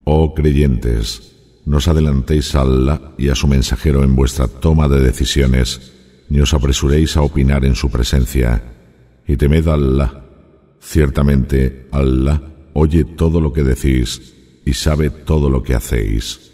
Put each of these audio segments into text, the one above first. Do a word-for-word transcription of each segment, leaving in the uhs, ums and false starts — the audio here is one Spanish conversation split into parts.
Oh creyentes, no os adelantéis a Allah y a su mensajero en vuestra toma de decisiones, ni os apresuréis a opinar en su presencia, y temed a Allah. Ciertamente, Allah oye todo lo que decís y sabe todo lo que hacéis.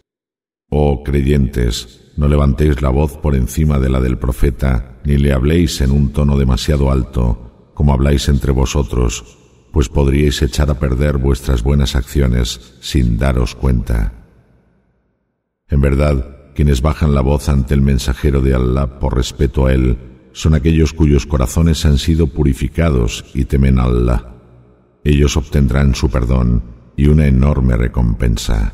Oh creyentes, no levantéis la voz por encima de la del profeta, ni le habléis en un tono demasiado alto, como habláis entre vosotros, pues podríais echar a perder vuestras buenas acciones sin daros cuenta. En verdad, quienes bajan la voz ante el mensajero de Allah por respeto a él, son aquellos cuyos corazones han sido purificados y temen a Allah. Ellos obtendrán su perdón y una enorme recompensa.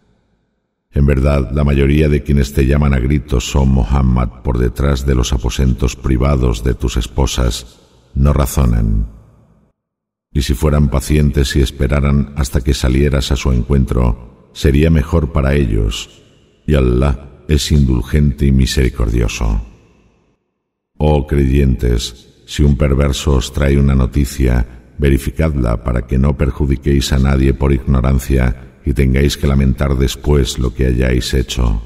En verdad, la mayoría de quienes te llaman a gritos, oh Muhammad, por detrás de los aposentos privados de tus esposas, no razonan. Y si fueran pacientes y esperaran hasta que salieras a su encuentro, sería mejor para ellos, y Allah es indulgente y misericordioso. Oh creyentes, si un perverso os trae una noticia, verificadla para que no perjudiquéis a nadie por ignorancia y tengáis que lamentar después lo que hayáis hecho.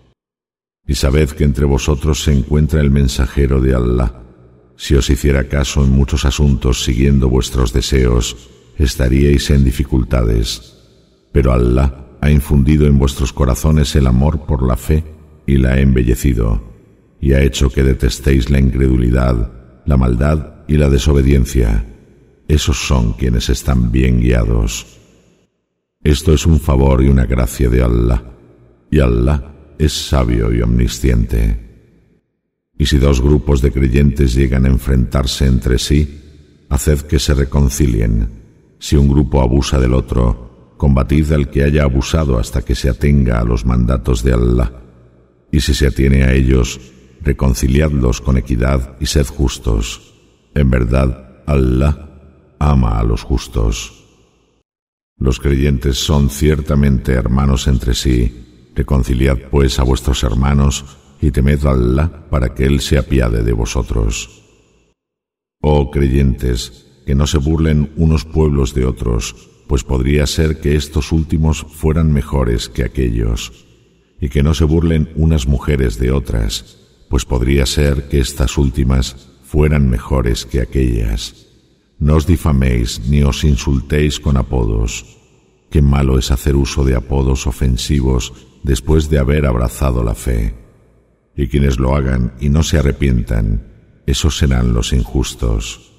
Y sabed que entre vosotros se encuentra el mensajero de Allah. Si os hiciera caso en muchos asuntos siguiendo vuestros deseos, estaríais en dificultades. Pero Allah ha infundido en vuestros corazones el amor por la fe y la ha embellecido, y ha hecho que detestéis la incredulidad, la maldad y la desobediencia. Esos son quienes están bien guiados. Esto es un favor y una gracia de Allah, y Allah es sabio y omnisciente. Y si dos grupos de creyentes llegan a enfrentarse entre sí, haced que se reconcilien. Si un grupo abusa del otro, combatid al que haya abusado hasta que se atenga a los mandatos de Allah. Y si se atiene a ellos, reconciliadlos con equidad y sed justos. En verdad, Allah ama a los justos. Los creyentes son ciertamente hermanos entre sí. Reconciliad pues a vuestros hermanos y temed a Allah para que Él se apiade de vosotros. Oh creyentes, que no se burlen unos pueblos de otros, pues podría ser que estos últimos fueran mejores que aquellos, y que no se burlen unas mujeres de otras, pues podría ser que estas últimas fueran mejores que aquellas. No os difaméis ni os insultéis con apodos. Qué malo es hacer uso de apodos ofensivos después de haber abrazado la fe. Y quienes lo hagan y no se arrepientan, esos serán los injustos.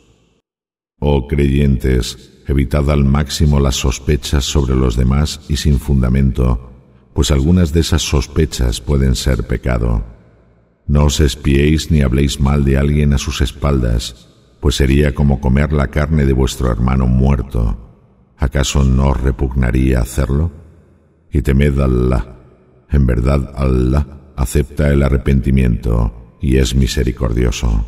Oh creyentes, evitad al máximo las sospechas sobre los demás y sin fundamento, pues algunas de esas sospechas pueden ser pecado. No os espiéis ni habléis mal de alguien a sus espaldas, pues sería como comer la carne de vuestro hermano muerto. ¿Acaso no os repugnaría hacerlo? Y temed a Allah. En verdad, Allah acepta el arrepentimiento y es misericordioso.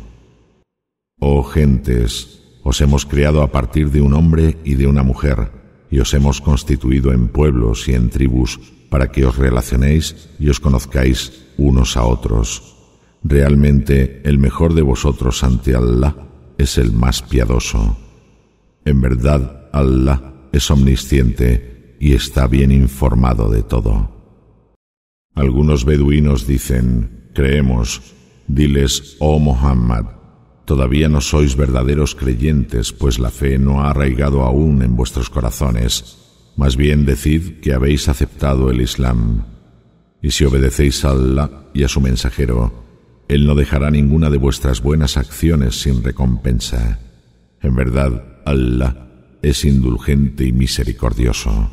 Oh gentes, os hemos creado a partir de un hombre y de una mujer, y os hemos constituido en pueblos y en tribus para que os relacionéis y os conozcáis unos a otros. Realmente el mejor de vosotros ante Allah es el más piadoso. En verdad, Allah es omnisciente y está bien informado de todo. Algunos beduinos dicen, creemos. Diles, oh Muhammad, todavía no sois verdaderos creyentes, pues la fe no ha arraigado aún en vuestros corazones. Más bien decid que habéis aceptado el Islam. Y si obedecéis a Allah y a su mensajero, Él no dejará ninguna de vuestras buenas acciones sin recompensa. En verdad, Allah es indulgente y misericordioso.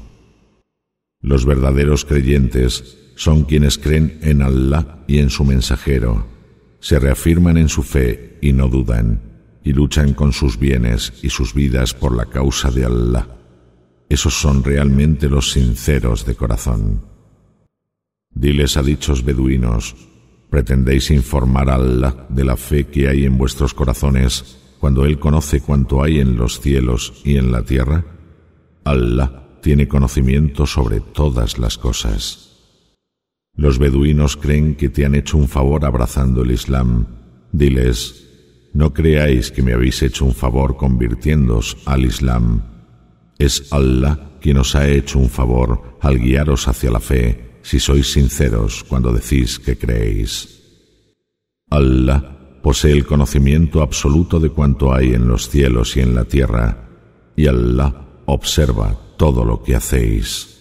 Los verdaderos creyentes son quienes creen en Allah y en su mensajero, se reafirman en su fe y no dudan, y luchan con sus bienes y sus vidas por la causa de Allah. Esos son realmente los sinceros de corazón. Diles a dichos beduinos, ¿pretendéis informar a Allah de la fe que hay en vuestros corazones cuando Él conoce cuanto hay en los cielos y en la tierra? Allah tiene conocimiento sobre todas las cosas. Los beduinos creen que te han hecho un favor abrazando el Islam. Diles, no creáis que me habéis hecho un favor convirtiéndoos al Islam. Es Allah quien os ha hecho un favor al guiaros hacia la fe, si sois sinceros cuando decís que creéis. Allah posee el conocimiento absoluto de cuanto hay en los cielos y en la tierra, y Allah observa todo lo que hacéis.